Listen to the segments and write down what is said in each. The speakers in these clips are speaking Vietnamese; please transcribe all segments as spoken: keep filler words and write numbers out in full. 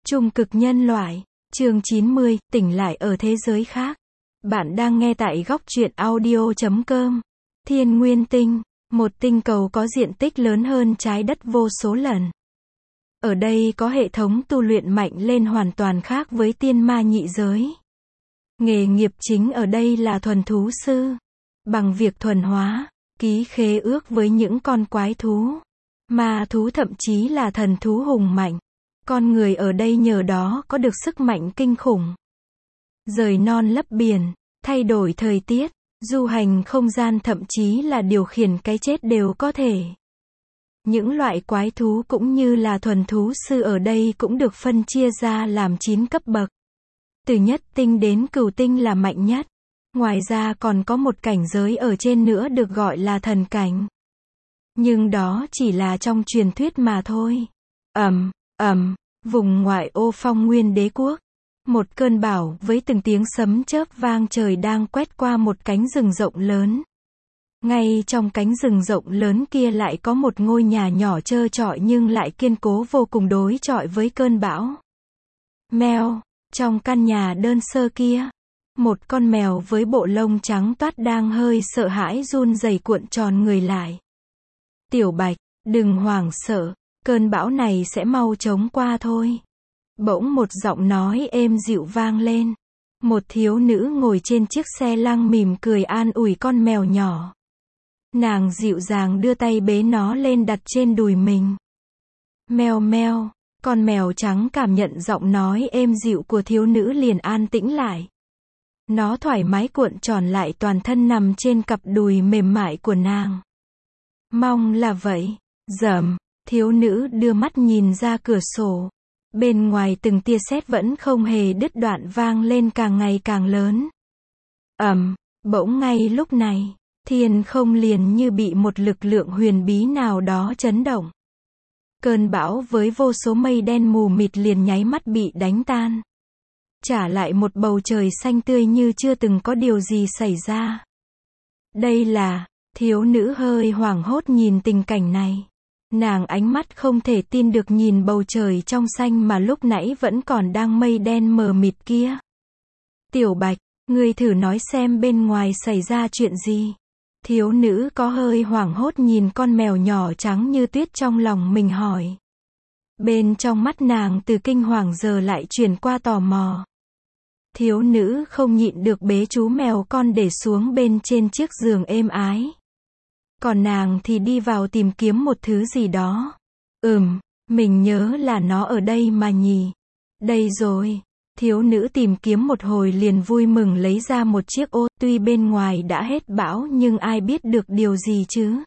Trung cực nhân loại, chương chín mươi, tỉnh lại ở thế giới khác. Bạn đang nghe tại góc truyện audio chấm com. Thiên Nguyên Tinh, một tinh cầu có diện tích lớn hơn trái đất vô số lần. Ở đây có hệ thống tu luyện mạnh lên hoàn toàn khác với tiên ma nhị giới. Nghề nghiệp chính ở đây là thuần thú sư. Bằng việc thuần hóa, ký khế ước với những con quái thú, ma thú thậm chí là thần thú hùng mạnh. Con người ở đây nhờ đó có được sức mạnh kinh khủng. Rời non lấp biển, thay đổi thời tiết, du hành không gian thậm chí là điều khiển cái chết đều có thể. Những loại quái thú cũng như là thuần thú sư ở đây cũng được phân chia ra làm chín cấp bậc. Từ nhất tinh đến cửu tinh là mạnh nhất. Ngoài ra còn có một cảnh giới ở trên nữa được gọi là thần cảnh. Nhưng đó chỉ là trong truyền thuyết mà thôi. Ầm, ầm, vùng ngoại ô Phong Nguyên Đế Quốc. Một cơn bão với từng tiếng sấm chớp vang trời đang quét qua một cánh rừng rộng lớn. Ngay trong cánh rừng rộng lớn kia lại có một ngôi nhà nhỏ trơ trọi nhưng lại kiên cố vô cùng đối chọi với cơn bão. Mèo, trong căn nhà đơn sơ kia, một con mèo với bộ lông trắng toát đang hơi sợ hãi run rẩy cuộn tròn người lại. Tiểu Bạch, đừng hoảng sợ, cơn bão này sẽ mau chóng qua thôi. Bỗng một giọng nói êm dịu vang lên. Một thiếu nữ ngồi trên chiếc xe lăng mỉm cười an ủi con mèo nhỏ. Nàng dịu dàng đưa tay bế nó lên đặt trên đùi mình. Meo meo, con mèo trắng cảm nhận giọng nói êm dịu của thiếu nữ liền an tĩnh lại. Nó thoải mái cuộn tròn lại toàn thân nằm trên cặp đùi mềm mại của nàng. Mong là vậy. Dầm, thiếu nữ đưa mắt nhìn ra cửa sổ. Bên ngoài từng tia sét vẫn không hề đứt đoạn vang lên càng ngày càng lớn. Ầm, bỗng ngay lúc này, thiên không liền như bị một lực lượng huyền bí nào đó chấn động. Cơn bão với vô số mây đen mù mịt liền nháy mắt bị đánh tan. Trả lại một bầu trời xanh tươi như chưa từng có điều gì xảy ra. Đây là, thiếu nữ hơi hoảng hốt nhìn tình cảnh này. Nàng ánh mắt không thể tin được nhìn bầu trời trong xanh mà lúc nãy vẫn còn đang mây đen mờ mịt kia. Tiểu Bạch, ngươi thử nói xem bên ngoài xảy ra chuyện gì. Thiếu nữ có hơi hoảng hốt nhìn con mèo nhỏ trắng như tuyết trong lòng mình hỏi. Bên trong mắt nàng từ kinh hoàng giờ lại chuyển qua tò mò. Thiếu nữ không nhịn được bế chú mèo con để xuống bên trên chiếc giường êm ái. Còn nàng thì đi vào tìm kiếm một thứ gì đó. Ừm, mình nhớ là nó ở đây mà nhỉ. Đây rồi. Thiếu nữ tìm kiếm một hồi liền vui mừng lấy ra một chiếc ô, tuy bên ngoài đã hết bão nhưng ai biết được điều gì chứ.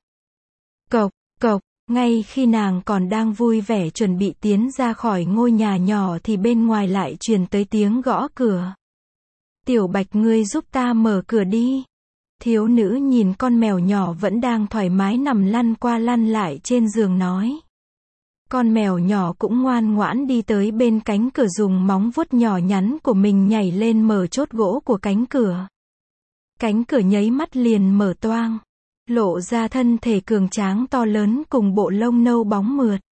Cộc, cộc, ngay khi nàng còn đang vui vẻ chuẩn bị tiến ra khỏi ngôi nhà nhỏ thì bên ngoài lại truyền tới tiếng gõ cửa. Tiểu Bạch, ngươi giúp ta mở cửa đi. Thiếu nữ nhìn con mèo nhỏ vẫn đang thoải mái nằm lăn qua lăn lại trên giường nói. Con mèo nhỏ cũng ngoan ngoãn đi tới bên cánh cửa dùng móng vuốt nhỏ nhắn của mình nhảy lên mở chốt gỗ của cánh cửa. Cánh cửa nháy mắt liền mở toang, lộ ra thân thể cường tráng to lớn cùng bộ lông nâu bóng mượt.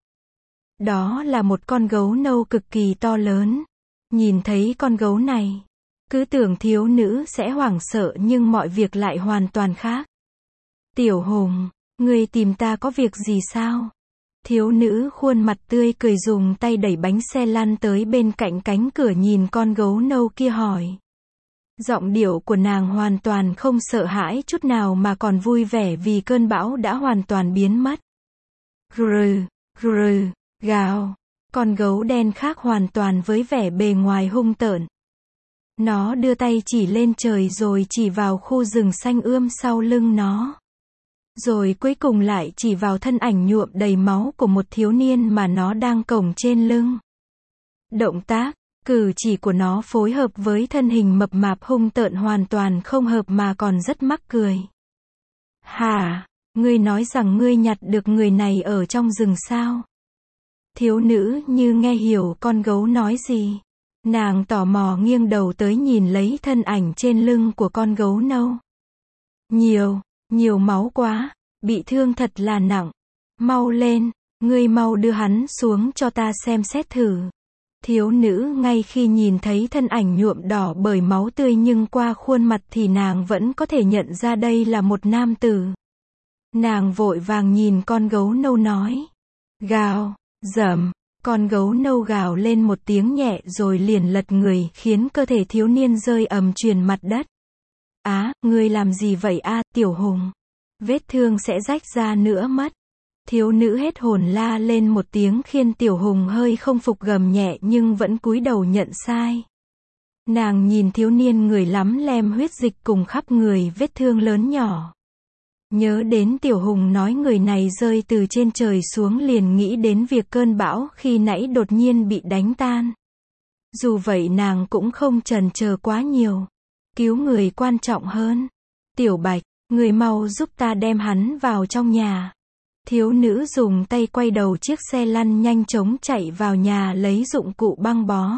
Đó là một con gấu nâu cực kỳ to lớn. Nhìn thấy con gấu này, cứ tưởng thiếu nữ sẽ hoảng sợ nhưng mọi việc lại hoàn toàn khác. Tiểu Hùng, ngươi tìm ta có việc gì sao? Thiếu nữ khuôn mặt tươi cười dùng tay đẩy bánh xe lăn tới bên cạnh cánh cửa nhìn con gấu nâu kia hỏi. Giọng điệu của nàng hoàn toàn không sợ hãi chút nào mà còn vui vẻ vì cơn bão đã hoàn toàn biến mất. Rừ, rừ, gào. Con gấu đen khác hoàn toàn với vẻ bề ngoài hung tợn. Nó đưa tay chỉ lên trời rồi chỉ vào khu rừng xanh ươm sau lưng nó. Rồi cuối cùng lại chỉ vào thân ảnh nhuộm đầy máu của một thiếu niên mà nó đang cổng trên lưng. Động tác, cử chỉ của nó phối hợp với thân hình mập mạp hung tợn hoàn toàn không hợp mà còn rất mắc cười. Hả, ngươi nói rằng ngươi nhặt được người này ở trong rừng sao? Thiếu nữ như nghe hiểu con gấu nói gì. Nàng tò mò nghiêng đầu tới nhìn lấy thân ảnh trên lưng của con gấu nâu. Nhiều, nhiều máu quá, bị thương thật là nặng. Mau lên, ngươi mau đưa hắn xuống cho ta xem xét thử. Thiếu nữ ngay khi nhìn thấy thân ảnh nhuộm đỏ bởi máu tươi nhưng qua khuôn mặt thì nàng vẫn có thể nhận ra đây là một nam tử. Nàng vội vàng nhìn con gấu nâu nói. Gào, dầm, con gấu nâu gào lên một tiếng nhẹ rồi liền lật người khiến cơ thể thiếu niên rơi ầm truyền mặt đất. Á, ngươi làm gì vậy a, Tiểu Hùng? Vết thương sẽ rách ra nữa mất. Thiếu nữ hết hồn la lên một tiếng khiến Tiểu Hùng hơi không phục gầm nhẹ nhưng vẫn cúi đầu nhận sai. Nàng nhìn thiếu niên người lắm lem huyết dịch cùng khắp người vết thương lớn nhỏ. Nhớ đến Tiểu Hùng nói người này rơi từ trên trời xuống liền nghĩ đến việc cơn bão khi nãy đột nhiên bị đánh tan. Dù vậy nàng cũng không chần chờ quá nhiều. Cứu người quan trọng hơn. Tiểu Bạch, người mau giúp ta đem hắn vào trong nhà. Thiếu nữ dùng tay quay đầu chiếc xe lăn nhanh chóng chạy vào nhà lấy dụng cụ băng bó.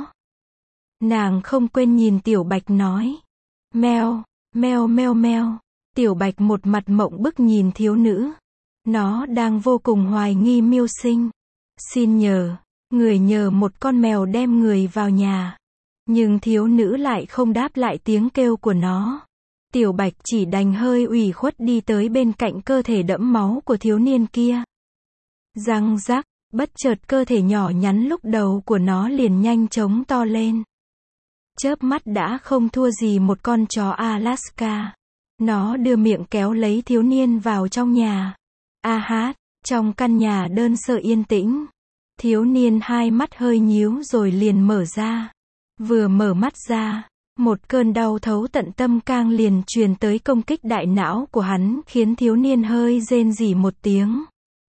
Nàng không quên nhìn Tiểu Bạch nói. Meo, meo meo meo. Tiểu Bạch một mặt mộng bức nhìn thiếu nữ. Nó đang vô cùng hoài nghi mưu sinh. Xin nhờ, người nhờ một con mèo đem người vào nhà. Nhưng thiếu nữ lại không đáp lại tiếng kêu của nó. Tiểu Bạch chỉ đành hơi ủy khuất đi tới bên cạnh cơ thể đẫm máu của thiếu niên kia. Răng rắc, bất chợt cơ thể nhỏ nhắn lúc đầu của nó liền nhanh chóng to lên. Chớp mắt đã không thua gì một con chó Alaska. Nó đưa miệng kéo lấy thiếu niên vào trong nhà. A hát, trong căn nhà đơn sơ yên tĩnh. Thiếu niên hai mắt hơi nhíu rồi liền mở ra. Vừa mở mắt ra, một cơn đau thấu tận tâm can liền truyền tới công kích đại não của hắn khiến thiếu niên hơi rên rỉ một tiếng.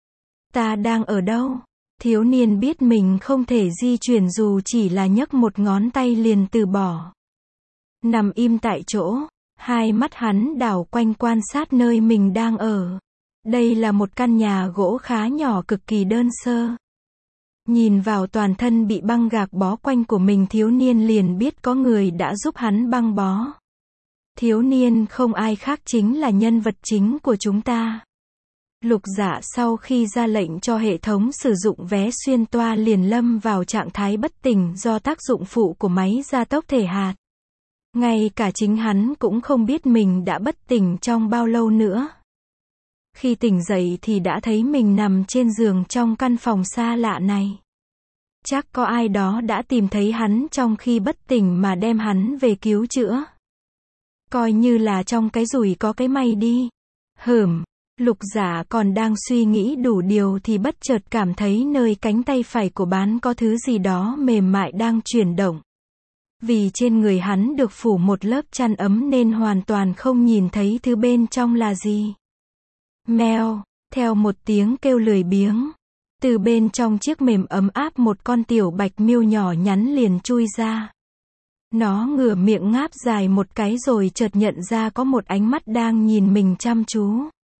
Ta đang ở đâu? Thiếu niên biết mình không thể di chuyển dù chỉ là nhấc một ngón tay liền từ bỏ. Nằm im tại chỗ, hai mắt hắn đảo quanh quan sát nơi mình đang ở. Đây là một căn nhà gỗ khá nhỏ cực kỳ đơn sơ. Nhìn vào toàn thân bị băng gạc bó quanh của mình thiếu niên liền biết có người đã giúp hắn băng bó. Thiếu niên không ai khác chính là nhân vật chính của chúng ta. Lục Dạ sau khi ra lệnh cho hệ thống sử dụng vé xuyên toa liền lâm vào trạng thái bất tỉnh do tác dụng phụ của máy gia tốc thể hạt. Ngay cả chính hắn cũng không biết mình đã bất tỉnh trong bao lâu nữa. Khi tỉnh dậy thì đã thấy mình nằm trên giường trong căn phòng xa lạ này. Chắc có ai đó đã tìm thấy hắn trong khi bất tỉnh mà đem hắn về cứu chữa. Coi như là trong cái rủi có cái may đi. Hửm, Lục Dạ còn đang suy nghĩ đủ điều thì bất chợt cảm thấy nơi cánh tay phải của bán có thứ gì đó mềm mại đang chuyển động. Vì trên người hắn được phủ một lớp chăn ấm nên hoàn toàn không nhìn thấy thứ bên trong là gì. Meo, theo một tiếng kêu lười biếng. Từ bên trong chiếc mềm ấm áp một con tiểu bạch miêu nhỏ nhắn liền chui ra. Nó ngửa miệng ngáp dài một cái rồi chợt nhận ra có một ánh mắt đang nhìn mình chăm chú.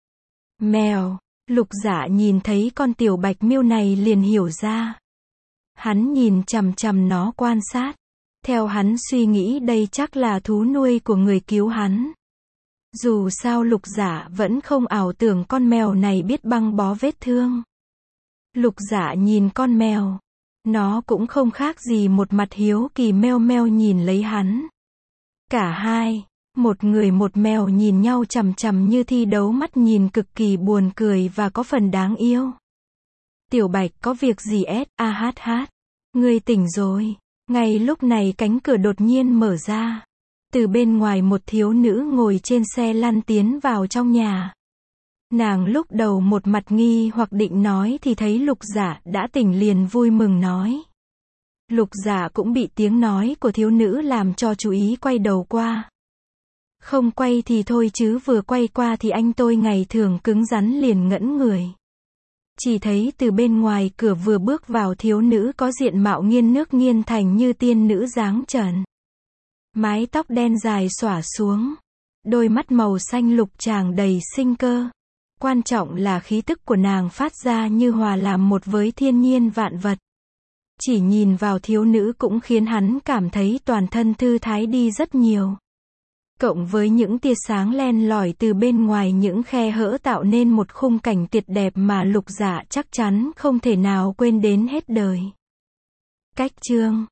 Mèo, Lục Dạ nhìn thấy con tiểu bạch miêu này liền hiểu ra. Hắn nhìn chằm chằm nó quan sát. Theo hắn suy nghĩ đây chắc là thú nuôi của người cứu hắn. Dù sao Lục Dạ vẫn không ảo tưởng con mèo này biết băng bó vết thương. Lục Dạ nhìn con mèo. Nó cũng không khác gì một mặt hiếu kỳ meo meo nhìn lấy hắn. Cả hai, một người một mèo nhìn nhau chằm chằm như thi đấu mắt nhìn cực kỳ buồn cười và có phần đáng yêu. Tiểu Bạch có việc gì ét, a hát hát. Ngươi tỉnh rồi. Ngay lúc này cánh cửa đột nhiên mở ra. Từ bên ngoài một thiếu nữ ngồi trên xe lăn tiến vào trong nhà. Nàng lúc đầu một mặt nghi hoặc định nói thì thấy Lục Dạ đã tỉnh liền vui mừng nói. Lục Dạ cũng bị tiếng nói của thiếu nữ làm cho chú ý quay đầu qua. Không quay thì thôi chứ vừa quay qua thì anh tôi ngày thường cứng rắn liền ngẩn người. Chỉ thấy từ bên ngoài cửa vừa bước vào thiếu nữ có diện mạo nghiêng nước nghiêng thành như tiên nữ dáng trần. Mái tóc đen dài xõa xuống. Đôi mắt màu xanh lục tràng đầy sinh cơ. Quan trọng là khí tức của nàng phát ra như hòa làm một với thiên nhiên vạn vật. Chỉ nhìn vào thiếu nữ cũng khiến hắn cảm thấy toàn thân thư thái đi rất nhiều. Cộng với những tia sáng len lỏi từ bên ngoài những khe hở tạo nên một khung cảnh tuyệt đẹp mà Lục Dạ chắc chắn không thể nào quên đến hết đời. cách chương